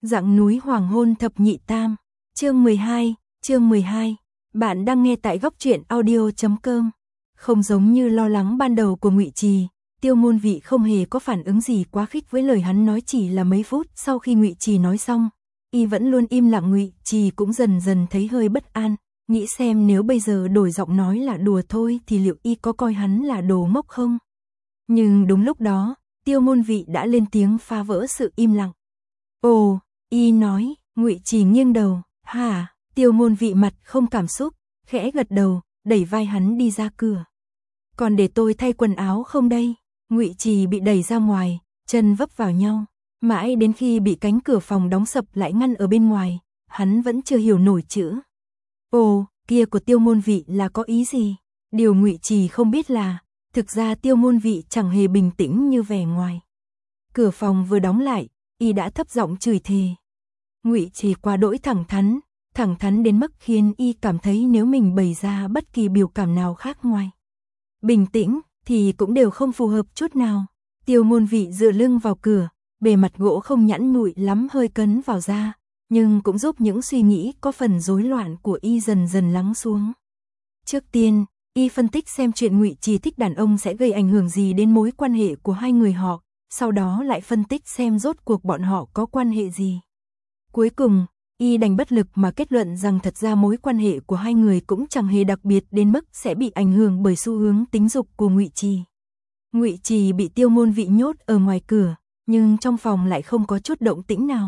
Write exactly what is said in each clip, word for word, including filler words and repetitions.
Dặng núi hoàng hôn thập nhị tam, chương mười hai, chương mười hai. Bạn đang nghe tại góc truyện audio chấm com. Không giống như lo lắng ban đầu của Ngụy Trì, Tiêu Môn Vị không hề có phản ứng gì quá khích với lời hắn nói, chỉ là mấy phút sau khi Ngụy Trì nói xong, y vẫn luôn im lặng. Ngụy Trì cũng dần dần thấy hơi bất an, nghĩ xem nếu bây giờ đổi giọng nói là đùa thôi thì liệu y có coi hắn là đồ ngốc không? Nhưng đúng lúc đó, Tiêu Môn Vị đã lên tiếng phá vỡ sự im lặng. Ồ, y nói. Ngụy Trì nghiêng đầu. Hả? Tiêu Môn Vị mặt không cảm xúc, khẽ gật đầu, đẩy vai hắn đi ra cửa. Còn để tôi thay quần áo không đây? Ngụy Trì bị đẩy ra ngoài, chân vấp vào nhau, mãi đến khi bị cánh cửa phòng đóng sập lại ngăn ở bên ngoài, hắn vẫn chưa hiểu nổi chữ. Ồ, kia của Tiêu Môn Vị là có ý gì? Điều Ngụy Trì không biết là, thực ra Tiêu Môn Vị chẳng hề bình tĩnh như vẻ ngoài. Cửa phòng vừa đóng lại, y đã thấp giọng chửi thề. Ngụy Trì quá đỗi thẳng thắn, thẳng thắn đến mức khiến y cảm thấy nếu mình bày ra bất kỳ biểu cảm nào khác ngoài bình tĩnh thì cũng đều không phù hợp chút nào. Tiêu Môn Vị dựa lưng vào cửa, bề mặt gỗ không nhẵn nhụi lắm hơi cấn vào da, nhưng cũng giúp những suy nghĩ có phần rối loạn của y dần dần lắng xuống. Trước tiên, y phân tích xem chuyện Ngụy Trì thích đàn ông sẽ gây ảnh hưởng gì đến mối quan hệ của hai người họ, sau đó lại phân tích xem rốt cuộc bọn họ có quan hệ gì. Cuối cùng, y đành bất lực mà kết luận rằng thật ra mối quan hệ của hai người cũng chẳng hề đặc biệt đến mức sẽ bị ảnh hưởng bởi xu hướng tính dục của Ngụy Trì. Ngụy Trì bị Tiêu Môn Vị nhốt ở ngoài cửa, nhưng trong phòng lại không có chút động tĩnh nào.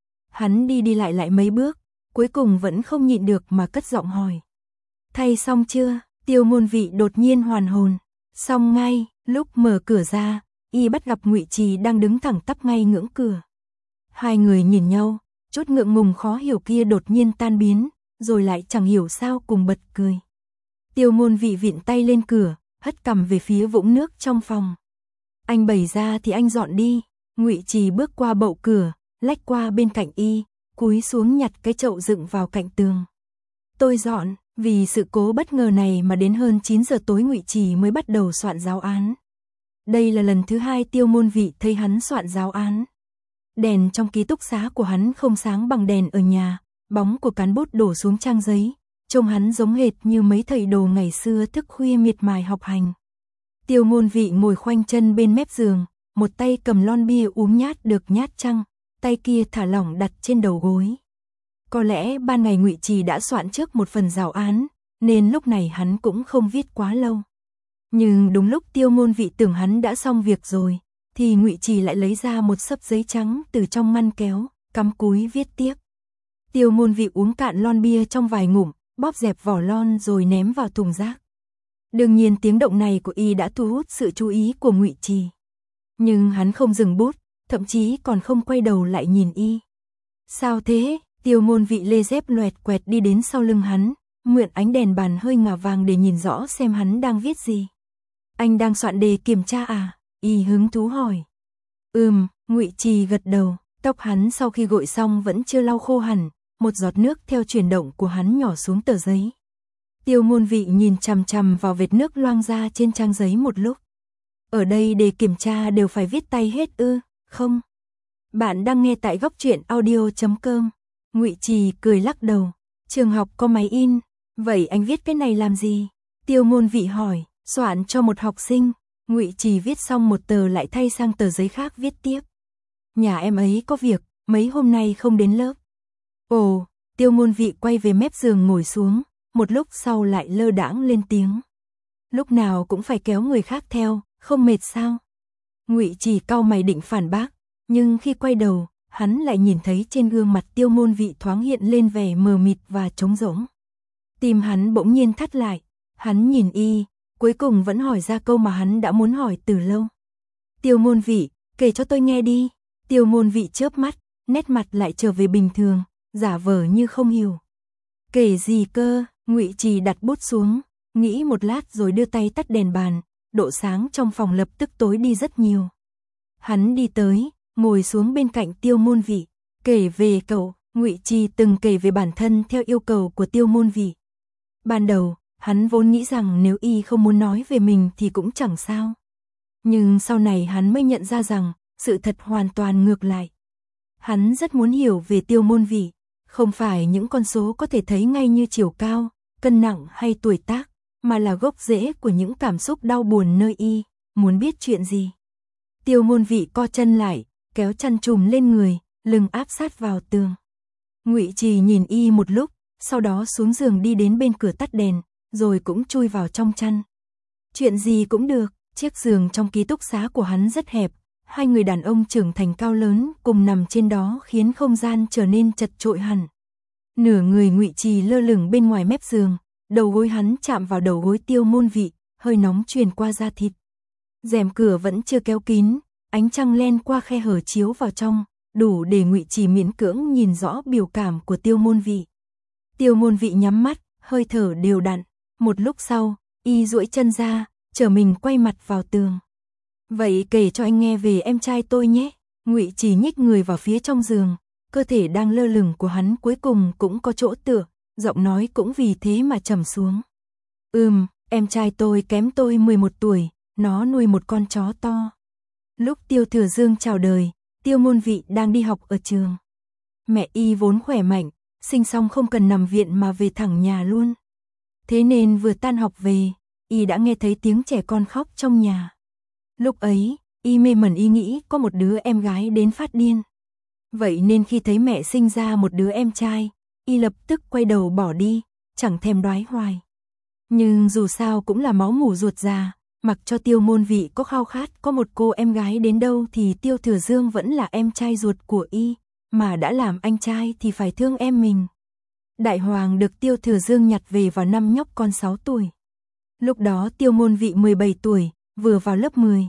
Hắn đi đi lại lại mấy bước, cuối cùng vẫn không nhịn được mà cất giọng hỏi. Thay xong chưa? Tiêu Môn Vị đột nhiên hoàn hồn. Xong ngay. Lúc mở cửa ra, y bắt gặp Ngụy Trì đang đứng thẳng tắp ngay ngưỡng cửa. Hai người nhìn nhau, chút ngượng ngùng khó hiểu kia đột nhiên tan biến, rồi lại chẳng hiểu sao cùng bật cười. Tiêu Môn Vị vịn tay lên cửa, hất cằm về phía vũng nước trong phòng. Anh bày ra thì anh dọn đi. Ngụy Trì bước qua bậu cửa, lách qua bên cạnh y, cúi xuống nhặt cái chậu dựng vào cạnh tường. Tôi dọn. Vì sự cố bất ngờ này mà đến hơn chín giờ tối Ngụy Trì mới bắt đầu soạn giáo án. Đây là lần thứ hai Tiêu Môn Vị thấy hắn soạn giáo án. Đèn trong ký túc xá của hắn không sáng bằng đèn ở nhà, bóng của cán bút đổ xuống trang giấy, trông hắn giống hệt như mấy thầy đồ ngày xưa thức khuya miệt mài học hành. Tiêu Môn Vị ngồi khoanh chân bên mép giường, một tay cầm lon bia uống nhát được nhát chăng, tay kia thả lỏng đặt trên đầu gối. Có lẽ ban ngày Ngụy Trì đã soạn trước một phần giáo án, nên lúc này hắn cũng không viết quá lâu. Nhưng đúng lúc Tiêu Môn Vị tưởng hắn đã xong việc rồi, thì Ngụy Trì lại lấy ra một xấp giấy trắng từ trong ngăn kéo, cắm cúi viết tiếp. Tiêu Môn Vị uống cạn lon bia trong vài ngụm, bóp dẹp vỏ lon rồi ném vào thùng rác. Đương nhiên tiếng động này của y đã thu hút sự chú ý của Ngụy Trì. Nhưng hắn không dừng bút, thậm chí còn không quay đầu lại nhìn y. Sao thế? Tiêu Môn Vị lê dép loẹt quẹt đi đến sau lưng hắn, mượn ánh đèn bàn hơi ngả vàng để nhìn rõ xem hắn đang viết gì. Anh đang soạn đề kiểm tra à? Y hứng thú hỏi. Ừm, Ngụy Trì gật đầu, tóc hắn sau khi gội xong vẫn chưa lau khô hẳn, một giọt nước theo chuyển động của hắn nhỏ xuống tờ giấy. Tiêu Môn Vị nhìn chằm chằm vào vệt nước loang ra trên trang giấy một lúc. Ở đây đề kiểm tra đều phải viết tay hết ư? Không. Bạn đang nghe tại góc truyện audio chấm com. Ngụy Trì cười lắc đầu. Trường học có máy in, vậy anh viết cái này làm gì? Tiêu Môn Vị hỏi. Soạn cho một học sinh. Ngụy Trì viết xong một tờ lại thay sang tờ giấy khác viết tiếp. Nhà em ấy có việc, mấy hôm nay không đến lớp. Ồ, Tiêu Môn Vị quay về mép giường ngồi xuống, một lúc sau lại lơ đãng lên tiếng. Lúc nào cũng phải kéo người khác theo, không mệt sao? Ngụy Trì cau mày định phản bác, nhưng khi quay đầu, hắn lại nhìn thấy trên gương mặt Tiêu Môn Vị thoáng hiện lên vẻ mờ mịt và trống rỗng. Tim hắn bỗng nhiên thắt lại, hắn nhìn y, cuối cùng vẫn hỏi ra câu mà hắn đã muốn hỏi từ lâu. Tiêu Môn Vị, kể cho tôi nghe đi. Tiêu Môn Vị chớp mắt, nét mặt lại trở về bình thường, giả vờ như không hiểu. Kể gì cơ? Ngụy Trì đặt bút xuống, nghĩ một lát rồi đưa tay tắt đèn bàn, độ sáng trong phòng lập tức tối đi rất nhiều. Hắn đi tới, ngồi xuống bên cạnh Tiêu Môn Vị, kể về cậu. Ngụy Trì từng kể về bản thân theo yêu cầu của Tiêu Môn Vị. Ban đầu, hắn vốn nghĩ rằng nếu y không muốn nói về mình thì cũng chẳng sao. Nhưng sau này hắn mới nhận ra rằng, sự thật hoàn toàn ngược lại. Hắn rất muốn hiểu về Tiêu Môn Vị, không phải những con số có thể thấy ngay như chiều cao, cân nặng hay tuổi tác, mà là gốc rễ của những cảm xúc đau buồn nơi y, muốn biết chuyện gì. Tiêu Môn Vị co chân lại, kéo chăn trùm lên người, lưng áp sát vào tường. Ngụy Trì nhìn y một lúc, sau đó xuống giường đi đến bên cửa tắt đèn, rồi cũng chui vào trong chăn. Chuyện gì cũng được, chiếc giường trong ký túc xá của hắn rất hẹp, hai người đàn ông trưởng thành cao lớn cùng nằm trên đó khiến không gian trở nên chật chội hẳn. Nửa người Ngụy Trì lơ lửng bên ngoài mép giường, đầu gối hắn chạm vào đầu gối Tiêu Môn Vị, hơi nóng truyền qua da thịt. Rèm cửa vẫn chưa kéo kín, ánh trăng len qua khe hở chiếu vào trong, đủ để Ngụy Trì miễn cưỡng nhìn rõ biểu cảm của Tiêu Môn Vị. Tiêu Môn Vị nhắm mắt, hơi thở đều đặn, một lúc sau, y duỗi chân ra, trở mình quay mặt vào tường. Vậy kể cho anh nghe về em trai tôi nhé. Ngụy Trì nhích người vào phía trong giường, cơ thể đang lơ lửng của hắn cuối cùng cũng có chỗ tựa, giọng nói cũng vì thế mà trầm xuống. Ừm, em trai tôi kém tôi mười một tuổi, nó nuôi một con chó to. Lúc Tiêu Thừa Dương chào đời, Tiêu Môn Vị đang đi học ở trường. Mẹ y vốn khỏe mạnh, sinh xong không cần nằm viện mà về thẳng nhà luôn. Thế nên vừa tan học về, y đã nghe thấy tiếng trẻ con khóc trong nhà. Lúc ấy, y mê mẩn ý nghĩ có một đứa em gái đến phát điên. Vậy nên khi thấy mẹ sinh ra một đứa em trai, y lập tức quay đầu bỏ đi, chẳng thèm đoái hoài. Nhưng dù sao cũng là máu mủ ruột già, mặc cho Tiêu Môn Vị có khao khát có một cô em gái đến đâu thì Tiêu Thừa Dương vẫn là em trai ruột của y, mà đã làm anh trai thì phải thương em mình. Đại Hoàng được Tiêu Thừa Dương nhặt về vào năm nhóc con sáu tuổi. Lúc đó Tiêu Môn Vị mười bảy tuổi, vừa vào lớp mười.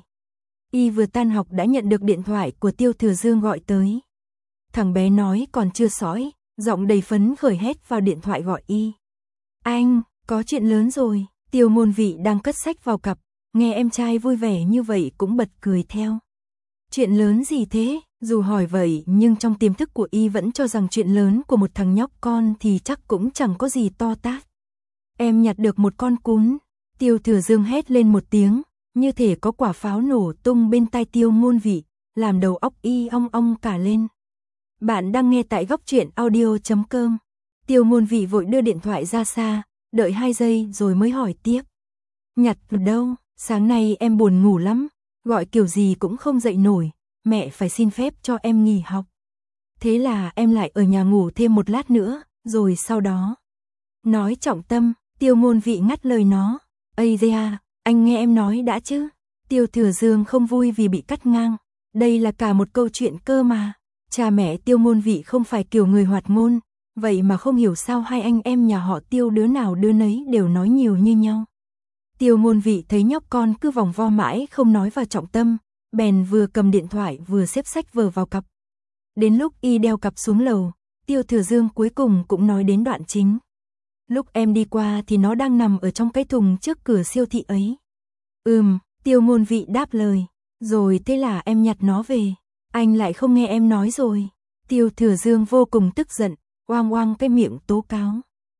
Y vừa tan học đã nhận được điện thoại của Tiêu Thừa Dương gọi tới. Thằng bé nói còn chưa sõi, giọng đầy phấn khởi hét vào điện thoại gọi y. Anh, có chuyện lớn rồi. Tiêu Môn Vị đang cất sách vào cặp, nghe em trai vui vẻ như vậy cũng bật cười theo. Chuyện lớn gì thế? Dù hỏi vậy nhưng trong tiềm thức của y vẫn cho rằng chuyện lớn của một thằng nhóc con thì chắc cũng chẳng có gì to tát. Em nhặt được một con cún. Tiêu Thừa Dương hét lên một tiếng, như thể có quả pháo nổ tung bên tai Tiêu Môn Vị, làm đầu óc y ong ong cả lên. Bạn đang nghe tại góc truyện audio chấm com. Tiêu Môn Vị vội đưa điện thoại ra xa, đợi hai giây rồi mới hỏi tiếp. Nhặt ở đâu? Sáng nay em buồn ngủ lắm, gọi kiểu gì cũng không dậy nổi, mẹ phải xin phép cho em nghỉ học. Thế là em lại ở nhà ngủ thêm một lát nữa, rồi sau đó. Nói trọng tâm, Tiêu Môn Vị ngắt lời nó. Ây da, anh nghe em nói đã chứ. Tiêu Thừa Dương không vui vì bị cắt ngang. Đây là cả một câu chuyện cơ mà. Cha mẹ Tiêu Môn Vị không phải kiểu người hoạt ngôn, vậy mà không hiểu sao hai anh em nhà họ Tiêu đứa nào đứa nấy đều nói nhiều như nhau. Tiêu Môn Vị thấy nhóc con cứ vòng vo mãi không nói vào trọng tâm, bèn vừa cầm điện thoại vừa xếp sách vở vào cặp. Đến lúc y đeo cặp xuống lầu, Tiêu Thừa Dương cuối cùng cũng nói đến đoạn chính. Lúc em đi qua thì nó đang nằm ở trong cái thùng trước cửa siêu thị ấy. Ừm, Tiêu Môn Vị đáp lời. Rồi thế là em nhặt nó về. Anh lại không nghe em nói rồi. Tiêu Thừa Dương vô cùng tức giận, oang oang cái miệng tố cáo.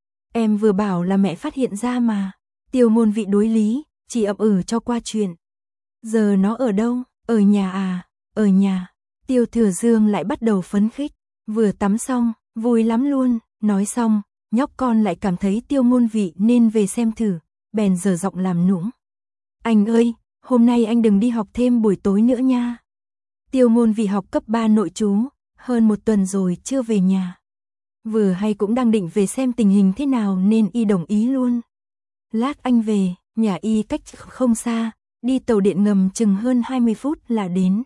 Em vừa bảo là mẹ phát hiện ra mà. Tiêu Môn Vị đối lý, chỉ ậm ừ cho qua chuyện. Giờ nó ở đâu? Ở nhà à? Ở nhà. Tiêu Thừa Dương lại bắt đầu phấn khích. Vừa tắm xong, vui lắm luôn. Nói xong, nhóc con lại cảm thấy Tiêu Môn Vị nên về xem thử, bèn giở giọng làm nũng. Anh ơi, hôm nay anh đừng đi học thêm buổi tối nữa nha. Tiêu Môn Vị học cấp ba nội trú, hơn một tuần rồi chưa về nhà. Vừa hay cũng đang định về xem tình hình thế nào nên y đồng ý luôn. Lát anh về, nhà y cách không xa, đi tàu điện ngầm chừng hơn hai mươi phút là đến.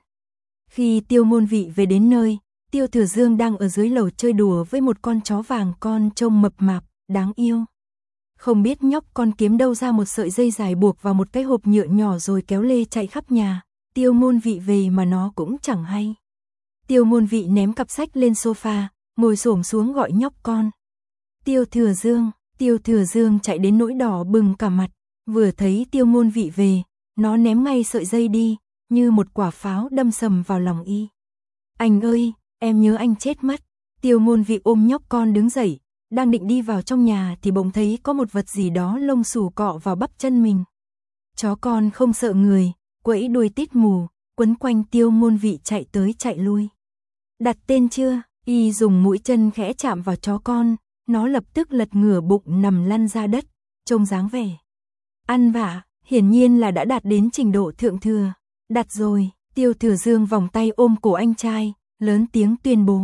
Khi Tiêu Môn Vị về đến nơi, Tiêu Thừa Dương đang ở dưới lầu chơi đùa với một con chó vàng con trông mập mạp, đáng yêu. Không biết nhóc con kiếm đâu ra một sợi dây dài buộc vào một cái hộp nhựa nhỏ rồi kéo lê chạy khắp nhà. Tiêu Môn Vị về mà nó cũng chẳng hay. Tiêu Môn Vị ném cặp sách lên sofa, ngồi xổm xuống gọi nhóc con. Tiêu Thừa Dương, Tiêu Thừa Dương chạy đến nỗi đỏ bừng cả mặt. Vừa thấy Tiêu Môn Vị về, nó ném ngay sợi dây đi, như một quả pháo đâm sầm vào lòng y. Anh ơi, em nhớ anh chết mất. Tiêu Môn Vị ôm nhóc con đứng dậy, đang định đi vào trong nhà thì bỗng thấy có một vật gì đó lông xù cọ vào bắp chân mình. Chó con không sợ người, quẫy đuôi tít mù, quấn quanh Tiêu Môn Vị chạy tới chạy lui. Đặt tên chưa? Y dùng mũi chân khẽ chạm vào chó con, nó lập tức lật ngửa bụng nằm lăn ra đất, trông dáng vẻ ăn vạ, hiển nhiên là đã đạt đến trình độ thượng thừa. Đặt rồi, Tiêu Thừa Dương vòng tay ôm cổ anh trai, lớn tiếng tuyên bố.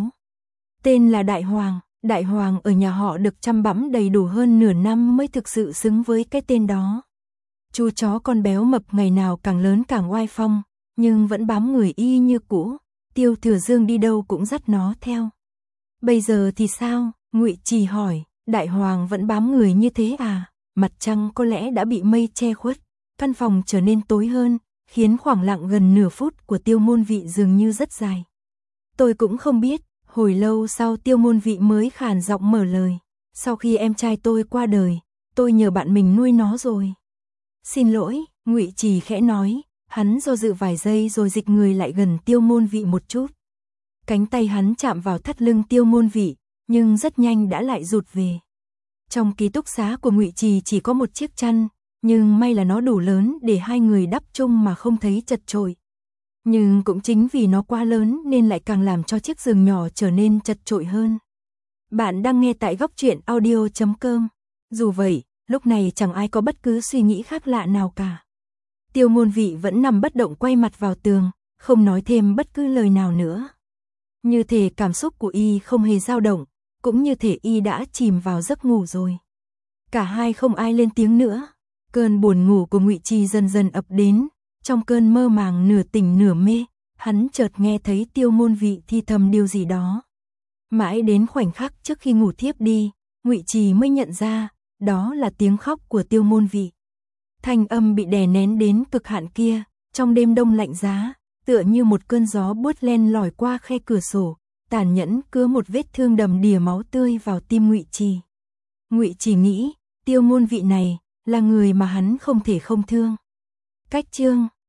Tên là Đại Hoàng, Đại Hoàng ở nhà họ được chăm bẵm đầy đủ hơn nửa năm mới thực sự xứng với cái tên đó. Chú chó con béo mập ngày nào càng lớn càng oai phong, nhưng vẫn bám người y như cũ, Tiêu Thừa Dương đi đâu cũng dắt nó theo. Bây giờ thì sao? Ngụy Trì hỏi, Đại Hoàng vẫn bám người như thế à? Mặt trăng có lẽ đã bị mây che khuất, căn phòng trở nên tối hơn, khiến khoảng lặng gần nửa phút của Tiêu Môn Vị dường như rất dài. Tôi cũng không biết, hồi lâu sau Tiêu Môn Vị mới khàn giọng mở lời. Sau khi em trai tôi qua đời, tôi nhờ bạn mình nuôi nó rồi. Xin lỗi, Ngụy Trì khẽ nói, hắn do dự vài giây rồi dịch người lại gần Tiêu Môn Vị một chút. Cánh tay hắn chạm vào thắt lưng Tiêu Môn Vị, nhưng rất nhanh đã lại rụt về. Trong ký túc xá của Ngụy Trì chỉ có một chiếc chăn, nhưng may là nó đủ lớn để hai người đắp chung mà không thấy chật chội. Nhưng cũng chính vì nó quá lớn nên lại càng làm cho chiếc giường nhỏ trở nên chật chội hơn. Bạn đang nghe tại góc truyện audio chấm com. Dù vậy, lúc này chẳng ai có bất cứ suy nghĩ khác lạ nào cả. Tiêu Môn Vị vẫn nằm bất động quay mặt vào tường, không nói thêm bất cứ lời nào nữa. Như thể cảm xúc của y không hề dao động, cũng như thể y đã chìm vào giấc ngủ rồi. Cả hai không ai lên tiếng nữa. Cơn buồn ngủ của Ngụy Trì dần dần ập đến, trong cơn mơ màng nửa tỉnh nửa mê, hắn chợt nghe thấy Tiêu Môn Vị thi thầm điều gì đó. Mãi đến khoảnh khắc trước khi ngủ thiếp đi, Ngụy Trì mới nhận ra, đó là tiếng khóc của Tiêu Môn Vị. Thanh âm bị đè nén đến cực hạn kia, trong đêm đông lạnh giá, tựa như một cơn gió buốt len lỏi qua khe cửa sổ, tàn nhẫn cứa một vết thương đầm đìa máu tươi vào tim Ngụy Trì. Ngụy Trì nghĩ, Tiêu Môn Vị này là người mà hắn không thể không thương. Cách chương